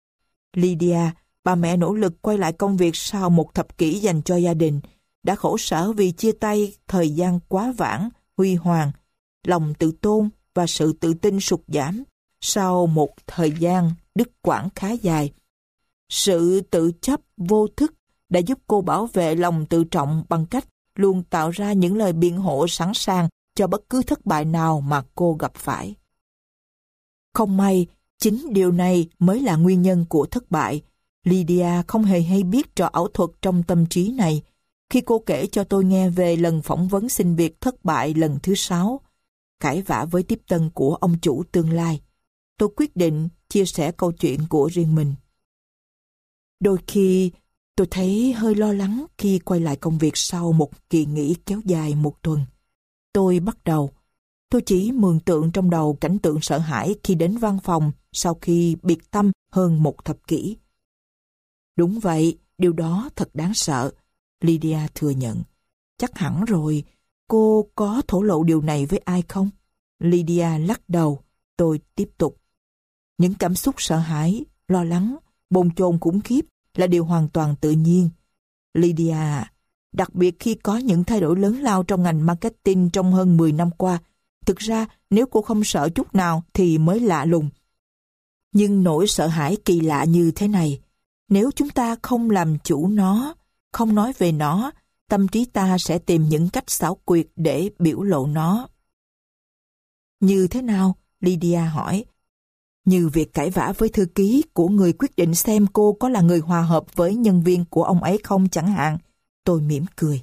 Lydia, bà mẹ nỗ lực quay lại công việc sau một thập kỷ dành cho gia đình, đã khổ sở vì chia tay thời gian quá vãng, huy hoàng, lòng tự tôn và sự tự tin sụt giảm sau một thời gian đứt quãng khá dài. Sự tự chấp vô thức đã giúp cô bảo vệ lòng tự trọng bằng cách luôn tạo ra những lời biện hộ sẵn sàng cho bất cứ thất bại nào mà cô gặp phải. Không may, chính điều này mới là nguyên nhân của thất bại. Lydia không hề hay biết trò ảo thuật trong tâm trí này. Khi cô kể cho tôi nghe về lần phỏng vấn xin việc thất bại lần thứ 6, cãi vã với tiếp tân của ông chủ tương lai, tôi quyết định chia sẻ câu chuyện của riêng mình. Đôi khi, Tôi thấy hơi lo lắng khi quay lại công việc sau một kỳ nghỉ kéo dài một tuần. Tôi chỉ mường tượng trong đầu cảnh tượng sợ hãi khi đến văn phòng sau khi biệt tâm hơn một thập kỷ. Đúng vậy, điều đó thật đáng sợ, Lydia thừa nhận. Chắc hẳn rồi, cô có thổ lộ điều này với ai không? Lydia lắc đầu. Tôi tiếp tục. Những cảm xúc sợ hãi, lo lắng, bồn chồn khủng khiếp là điều hoàn toàn tự nhiên. Lydia, đặc biệt khi có những thay đổi lớn lao trong ngành marketing trong hơn 10 năm qua, thực ra nếu cô không sợ chút nào thì mới lạ lùng. Nhưng nỗi sợ hãi kỳ lạ như thế này, nếu chúng ta không làm chủ nó, không nói về nó, tâm trí ta sẽ tìm những cách xảo quyệt để biểu lộ nó. Như thế nào? Lydia hỏi. Như việc cãi vã với thư ký của người quyết định xem cô có là người hòa hợp với nhân viên của ông ấy không chẳng hạn. Tôi mỉm cười.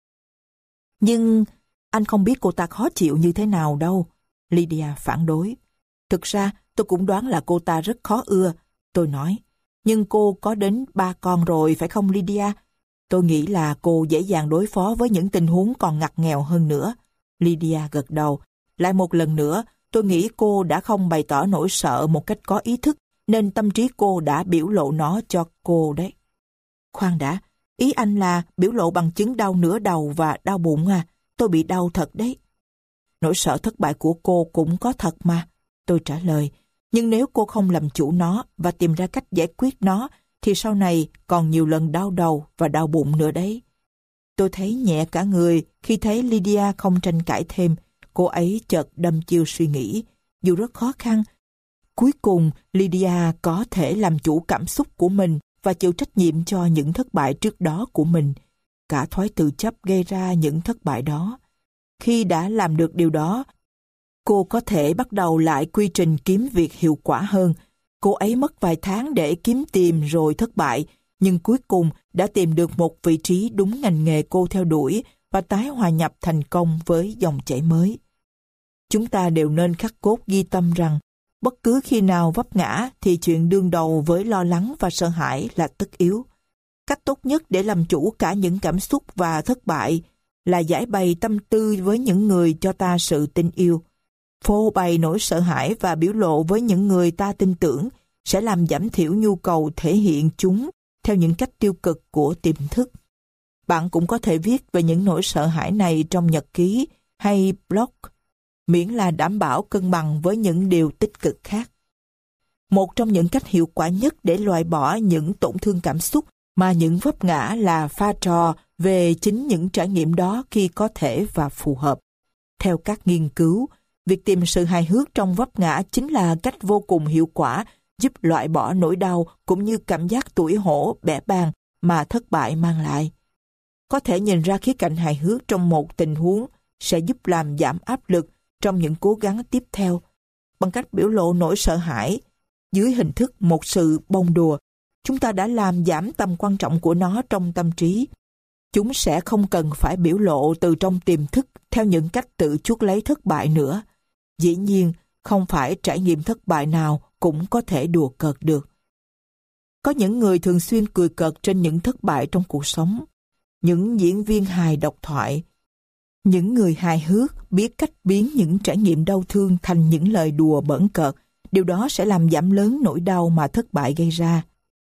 Nhưng anh không biết cô ta khó chịu như thế nào đâu. Lydia phản đối. Thực ra tôi cũng đoán là cô ta rất khó ưa. Tôi nói. Nhưng cô có đến 3 con rồi phải không Lydia? Tôi nghĩ là cô dễ dàng đối phó với những tình huống còn ngặt nghèo hơn nữa. Lydia gật đầu. Lại một lần nữa, tôi nghĩ cô đã không bày tỏ nỗi sợ một cách có ý thức, nên tâm trí cô đã biểu lộ nó cho cô đấy. Khoan đã, ý anh là biểu lộ bằng chứng đau nửa đầu và đau bụng à? Tôi bị đau thật đấy. Nỗi sợ thất bại của cô cũng có thật mà, tôi trả lời. Nhưng nếu cô không làm chủ nó và tìm ra cách giải quyết nó, thì sau này còn nhiều lần đau đầu và đau bụng nữa đấy. Tôi thấy nhẹ cả người khi thấy Lydia không tranh cãi thêm. Cô ấy chợt đâm chiêu suy nghĩ. Dù rất khó khăn, cuối cùng Lydia có thể làm chủ cảm xúc của mình và chịu trách nhiệm cho những thất bại trước đó của mình. Cả thói tự chấp gây ra những thất bại đó. Khi đã làm được điều đó, cô có thể bắt đầu lại quy trình kiếm việc hiệu quả hơn. Cô ấy mất vài tháng để kiếm tìm rồi thất bại, nhưng cuối cùng đã tìm được một vị trí đúng ngành nghề cô theo đuổi và tái hòa nhập thành công với dòng chảy mới. Chúng ta đều nên khắc cốt ghi tâm rằng bất cứ khi nào vấp ngã thì chuyện đương đầu với lo lắng và sợ hãi là tất yếu. Cách tốt nhất để làm chủ cả những cảm xúc và thất bại là giải bày tâm tư với những người cho ta sự tin yêu. Phô bày nỗi sợ hãi và biểu lộ với những người ta tin tưởng sẽ làm giảm thiểu nhu cầu thể hiện chúng theo những cách tiêu cực của tiềm thức. Bạn cũng có thể viết về những nỗi sợ hãi này trong nhật ký hay blog, miễn là đảm bảo cân bằng với những điều tích cực khác. Một trong những cách hiệu quả nhất để loại bỏ những tổn thương cảm xúc mà những vấp ngã là pha trò về chính những trải nghiệm đó khi có thể và phù hợp. Theo các nghiên cứu, việc tìm sự hài hước trong vấp ngã chính là cách vô cùng hiệu quả giúp loại bỏ nỗi đau cũng như cảm giác tủi hổ, bẽ bàng mà thất bại mang lại. Có thể nhìn ra khía cạnh hài hước trong một tình huống sẽ giúp làm giảm áp lực trong những cố gắng tiếp theo. Bằng cách biểu lộ nỗi sợ hãi dưới hình thức một sự bông đùa, chúng ta đã làm giảm tầm quan trọng của nó trong tâm trí. Chúng sẽ không cần phải biểu lộ từ trong tiềm thức theo những cách tự chuốc lấy thất bại nữa. Dĩ nhiên, không phải trải nghiệm thất bại nào cũng có thể đùa cợt được. Có những người thường xuyên cười cợt trên những thất bại trong cuộc sống. Những diễn viên hài độc thoại, những người hài hước biết cách biến những trải nghiệm đau thương thành những lời đùa bỡn cợt. Điều đó sẽ làm giảm lớn nỗi đau mà thất bại gây ra.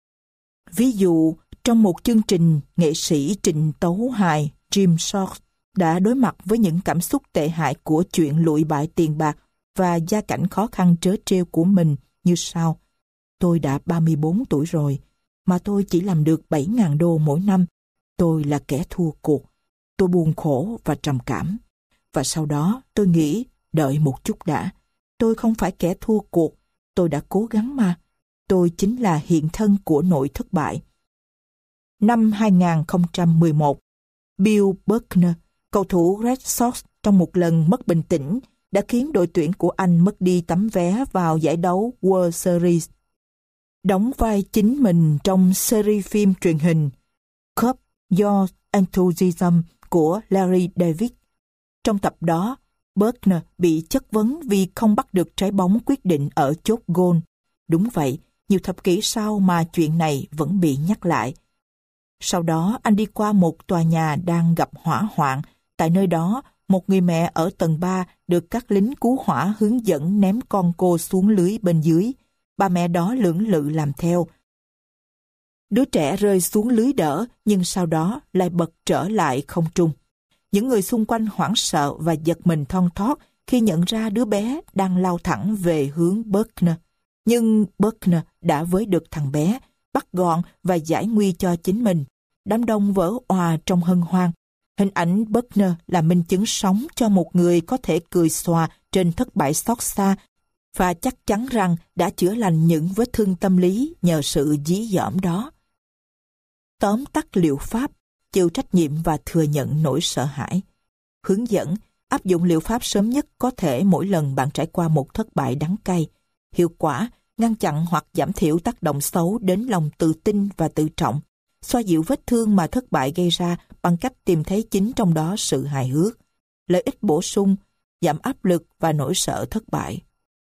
Ví dụ, trong một chương trình, nghệ sĩ trình tấu hài Jim Short đã đối mặt với những cảm xúc tệ hại của chuyện lụi bại tiền bạc và gia cảnh khó khăn trớ trêu của mình như sau. Tôi đã 34 tuổi rồi, mà tôi chỉ làm được 7.000 đô mỗi năm. Tôi là kẻ thua cuộc. Tôi buồn khổ và trầm cảm. Và sau đó tôi nghĩ, đợi một chút đã. Tôi không phải kẻ thua cuộc. Tôi đã cố gắng mà. Tôi chính là hiện thân của nỗi thất bại. Năm 2011, Bill Buckner, cầu thủ Red Sox trong một lần mất bình tĩnh, đã khiến đội tuyển của anh mất đi tấm vé vào giải đấu World Series. Đóng vai chính mình trong series phim truyền hình Curb Your Enthusiasm của Larry David. Trong tập đó, Buckner bị chất vấn vì không bắt được trái bóng quyết định ở chốt gôn. Đúng vậy, nhiều thập kỷ sau mà chuyện này vẫn bị nhắc lại. Sau đó anh đi qua một tòa nhà đang gặp hỏa hoạn. Tại nơi đó, một người mẹ ở tầng 3 được các lính cứu hỏa hướng dẫn ném con cô xuống lưới bên dưới. Bà mẹ đó lưỡng lự làm theo. Đứa trẻ rơi xuống lưới đỡ, nhưng sau đó lại bật trở lại không trung. Những người xung quanh hoảng sợ và giật mình thon thót khi nhận ra đứa bé đang lao thẳng về hướng Buckner. Nhưng Buckner đã với được thằng bé, bắt gọn và giải nguy cho chính mình. Đám đông vỡ òa trong hân hoan. Hình ảnh Buckner là minh chứng sống cho một người có thể cười xòa trên thất bại xót xa và chắc chắn rằng đã chữa lành những vết thương tâm lý nhờ sự dí dỏm đó. Tóm tắt liệu pháp, chịu trách nhiệm và thừa nhận nỗi sợ hãi. Hướng dẫn, áp dụng liệu pháp sớm nhất có thể mỗi lần bạn trải qua một thất bại đắng cay. Hiệu quả, ngăn chặn hoặc giảm thiểu tác động xấu đến lòng tự tin và tự trọng. Xoa dịu vết thương mà thất bại gây ra bằng cách tìm thấy chính trong đó sự hài hước. Lợi ích bổ sung, giảm áp lực và nỗi sợ thất bại.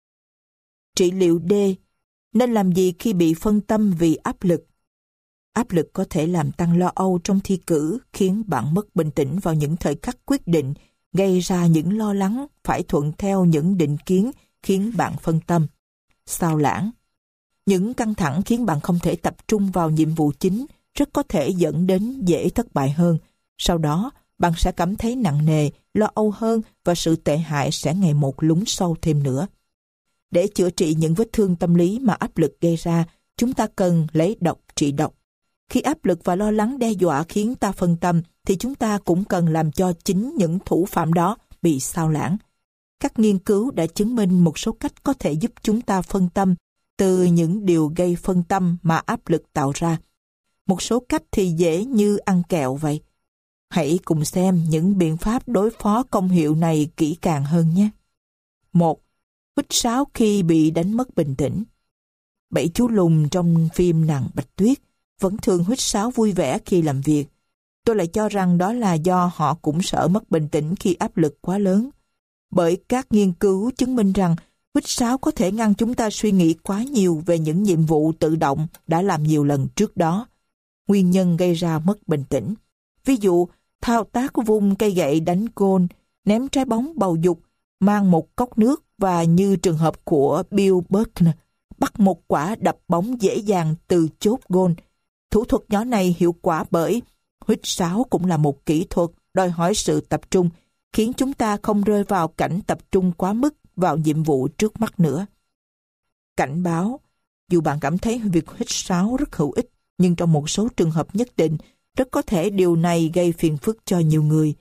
Trị liệu D. Nên làm gì khi bị phân tâm vì áp lực? Áp lực có thể làm tăng lo âu trong thi cử, khiến bạn mất bình tĩnh vào những thời khắc quyết định, gây ra những lo lắng phải thuận theo những định kiến khiến bạn phân tâm. Sao lãng. Những căng thẳng khiến bạn không thể tập trung vào nhiệm vụ chính, rất có thể dẫn đến dễ thất bại hơn. Sau đó, bạn sẽ cảm thấy nặng nề, lo âu hơn và sự tệ hại sẽ ngày một lún sâu thêm nữa. Để chữa trị những vết thương tâm lý mà áp lực gây ra, chúng ta cần lấy độc trị độc. Khi áp lực và lo lắng đe dọa khiến ta phân tâm, thì chúng ta cũng cần làm cho chính những thủ phạm đó bị sao lãng. Các nghiên cứu đã chứng minh một số cách có thể giúp chúng ta phân tâm từ những điều gây phân tâm mà áp lực tạo ra. Một số cách thì dễ như ăn kẹo vậy. Hãy cùng xem những biện pháp đối phó công hiệu này kỹ càng hơn nhé. 1. Huýt sáo khi bị đánh mất bình tĩnh. 7 chú lùn trong phim Nàng Bạch Tuyết vẫn thường huýt sáo vui vẻ khi làm việc. Tôi lại cho rằng đó là do họ cũng sợ mất bình tĩnh khi áp lực quá lớn. Bởi các nghiên cứu chứng minh rằng huýt sáo có thể ngăn chúng ta suy nghĩ quá nhiều về những nhiệm vụ tự động đã làm nhiều lần trước đó. Nguyên nhân gây ra mất bình tĩnh. Ví dụ, thao tác vung cây gậy đánh gôn, ném trái bóng bầu dục, mang một cốc nước và như trường hợp của Bill Buckner, bắt một quả đập bóng dễ dàng từ chốt gôn. Thủ thuật nhỏ này hiệu quả bởi huýt sáo cũng là một kỹ thuật đòi hỏi sự tập trung, khiến chúng ta không rơi vào cảnh tập trung quá mức vào nhiệm vụ trước mắt nữa. Cảnh báo, dù bạn cảm thấy việc huýt sáo rất hữu ích, nhưng trong một số trường hợp nhất định, rất có thể điều này gây phiền phức cho nhiều người.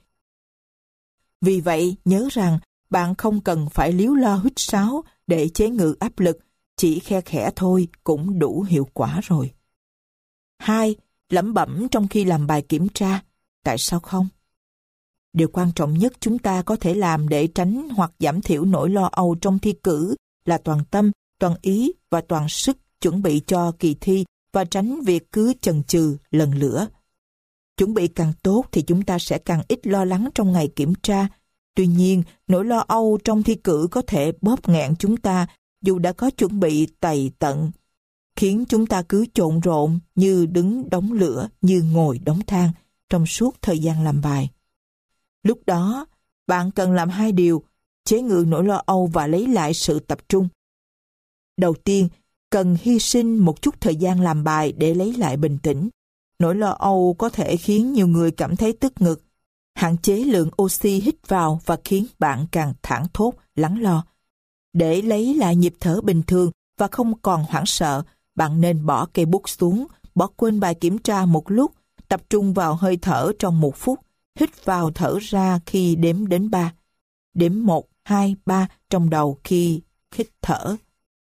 Vì vậy, nhớ rằng bạn không cần phải líu lo huýt sáo để chế ngự áp lực, chỉ khe khẽ thôi cũng đủ hiệu quả rồi. 2. Lẩm bẩm trong khi làm bài kiểm tra. Tại sao không? Điều quan trọng nhất chúng ta có thể làm để tránh hoặc giảm thiểu nỗi lo âu trong thi cử là toàn tâm, toàn ý và toàn sức chuẩn bị cho kỳ thi và tránh việc cứ chần chừ lần lữa. Chuẩn bị càng tốt thì chúng ta sẽ càng ít lo lắng trong ngày kiểm tra. Tuy nhiên, nỗi lo âu trong thi cử có thể bóp nghẹn chúng ta dù đã có chuẩn bị tày tận, khiến chúng ta cứ trộn rộn như đứng đống lửa, như ngồi đống than trong suốt thời gian làm bài. Lúc đó, bạn cần làm 2 điều, chế ngự nỗi lo âu và lấy lại sự tập trung. Đầu tiên, cần hy sinh một chút thời gian làm bài để lấy lại bình tĩnh. Nỗi lo âu có thể khiến nhiều người cảm thấy tức ngực, hạn chế lượng oxy hít vào và khiến bạn càng thảng thốt, lắng lo. Để lấy lại nhịp thở bình thường và không còn hoảng sợ, bạn nên bỏ cây bút xuống, bỏ quên bài kiểm tra một lúc, tập trung vào hơi thở trong 1 phút, hít vào thở ra khi đếm đến 3. Đếm 1, 2, 3 trong đầu khi hít thở.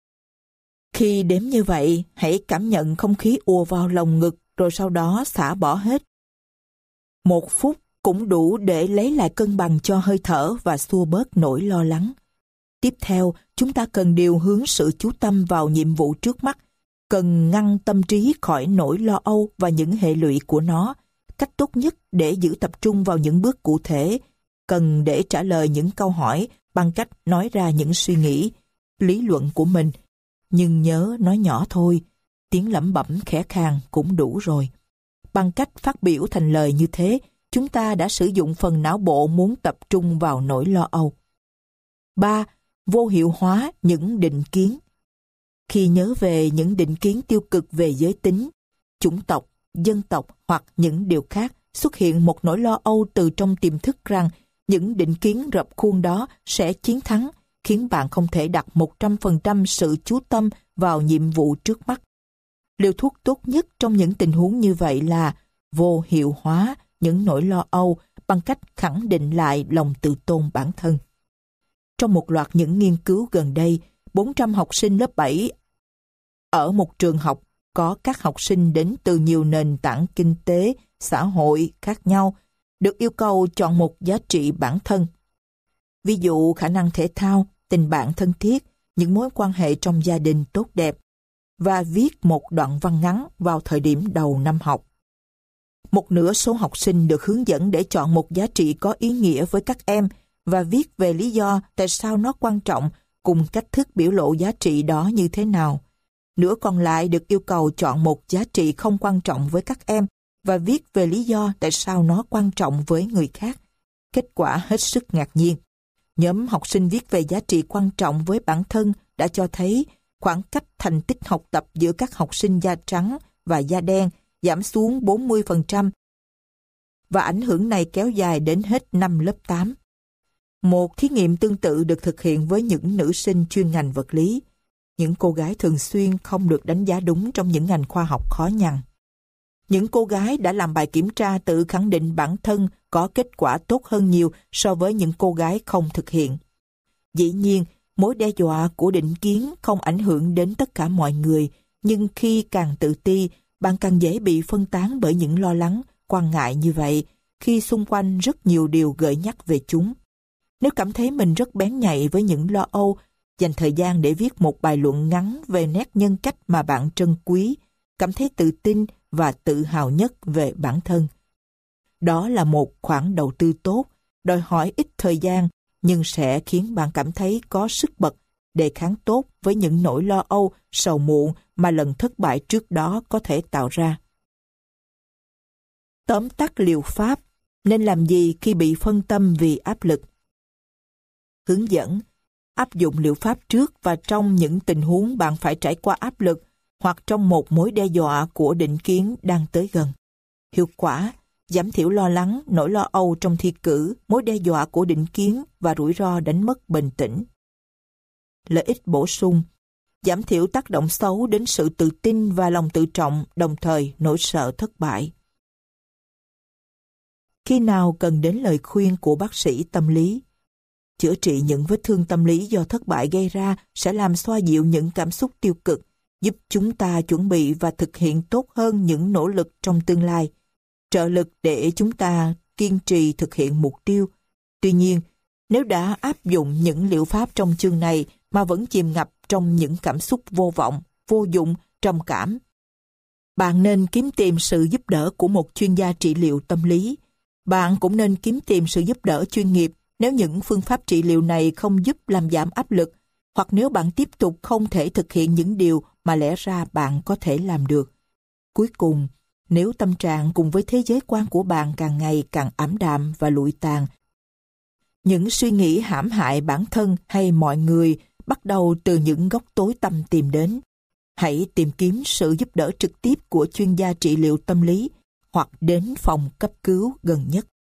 Khi đếm như vậy, hãy cảm nhận không khí ùa vào lồng ngực rồi sau đó xả bỏ hết. 1 phút cũng đủ để lấy lại cân bằng cho hơi thở và xua bớt nỗi lo lắng. Tiếp theo, chúng ta cần điều hướng sự chú tâm vào nhiệm vụ trước mắt, cần ngăn tâm trí khỏi nỗi lo âu và những hệ lụy của nó. Cách tốt nhất để giữ tập trung vào những bước cụ thể, cần để trả lời những câu hỏi bằng cách nói ra những suy nghĩ, lý luận của mình. Nhưng nhớ nói nhỏ thôi, tiếng lẩm bẩm khẽ khàng cũng đủ rồi. Bằng cách phát biểu thành lời như thế, chúng ta đã sử dụng phần não bộ muốn tập trung vào nỗi lo âu. 3. Vô hiệu hóa những định kiến. Khi nhớ về những định kiến tiêu cực về giới tính, chủng tộc, dân tộc hoặc những điều khác, xuất hiện một nỗi lo âu từ trong tiềm thức rằng những định kiến rập khuôn đó sẽ chiến thắng, khiến bạn không thể đặt 100% sự chú tâm vào nhiệm vụ trước mắt. Liều thuốc tốt nhất trong những tình huống như vậy là vô hiệu hóa những nỗi lo âu bằng cách khẳng định lại lòng tự tôn bản thân. Trong một loạt những nghiên cứu gần đây, 400 học sinh lớp 7 ở một trường học có các học sinh đến từ nhiều nền tảng kinh tế, xã hội khác nhau, được yêu cầu chọn một giá trị bản thân. Ví dụ khả năng thể thao, tình bạn thân thiết, những mối quan hệ trong gia đình tốt đẹp, và viết một đoạn văn ngắn vào thời điểm đầu năm học. Một nửa số học sinh được hướng dẫn để chọn một giá trị có ý nghĩa với các em và viết về lý do tại sao nó quan trọng cùng cách thức biểu lộ giá trị đó như thế nào. Nửa còn lại được yêu cầu chọn một giá trị không quan trọng với các em và viết về lý do tại sao nó quan trọng với người khác. Kết quả hết sức ngạc nhiên. Nhóm học sinh viết về giá trị quan trọng với bản thân đã cho thấy khoảng cách thành tích học tập giữa các học sinh da trắng và da đen giảm xuống 40%, và ảnh hưởng này kéo dài đến hết năm lớp 8. Một thí nghiệm tương tự được thực hiện với những nữ sinh chuyên ngành vật lý. Những cô gái thường xuyên không được đánh giá đúng trong những ngành khoa học khó nhằn. Những cô gái đã làm bài kiểm tra tự khẳng định bản thân có kết quả tốt hơn nhiều so với những cô gái không thực hiện. Dĩ nhiên, mối đe dọa của định kiến không ảnh hưởng đến tất cả mọi người, nhưng khi càng tự ti, bạn càng dễ bị phân tán bởi những lo lắng, quan ngại như vậy, khi xung quanh rất nhiều điều gợi nhắc về chúng. Nếu cảm thấy mình rất bén nhạy với những lo âu, dành thời gian để viết một bài luận ngắn về nét nhân cách mà bạn trân quý, cảm thấy tự tin và tự hào nhất về bản thân. Đó là một khoản đầu tư tốt, đòi hỏi ít thời gian, nhưng sẽ khiến bạn cảm thấy có sức bật, đề kháng tốt với những nỗi lo âu, sầu muộn mà lần thất bại trước đó có thể tạo ra. Tóm tắt liệu pháp, nên làm gì khi bị phân tâm vì áp lực? Hướng dẫn, áp dụng liệu pháp trước và trong những tình huống bạn phải trải qua áp lực hoặc trong một mối đe dọa của định kiến đang tới gần. Hiệu quả, giảm thiểu lo lắng, nỗi lo âu trong thi cử, mối đe dọa của định kiến và rủi ro đánh mất bình tĩnh. Lợi ích bổ sung, giảm thiểu tác động xấu đến sự tự tin và lòng tự trọng, đồng thời nỗi sợ thất bại. Khi nào cần đến lời khuyên của bác sĩ tâm lý? Chữa trị những vết thương tâm lý do thất bại gây ra sẽ làm xoa dịu những cảm xúc tiêu cực, giúp chúng ta chuẩn bị và thực hiện tốt hơn những nỗ lực trong tương lai, trợ lực để chúng ta kiên trì thực hiện mục tiêu. Tuy nhiên, nếu đã áp dụng những liệu pháp trong chương này mà vẫn chìm ngập trong những cảm xúc vô vọng, vô dụng, trầm cảm, bạn nên kiếm tìm sự giúp đỡ của một chuyên gia trị liệu tâm lý. Bạn cũng nên kiếm tìm sự giúp đỡ chuyên nghiệp nếu những phương pháp trị liệu này không giúp làm giảm áp lực, hoặc nếu bạn tiếp tục không thể thực hiện những điều mà lẽ ra bạn có thể làm được. Cuối cùng, nếu tâm trạng cùng với thế giới quan của bạn càng ngày càng ảm đạm và lụi tàn, những suy nghĩ hãm hại bản thân hay mọi người bắt đầu từ những góc tối tăm tìm đến, hãy tìm kiếm sự giúp đỡ trực tiếp của chuyên gia trị liệu tâm lý hoặc đến phòng cấp cứu gần nhất.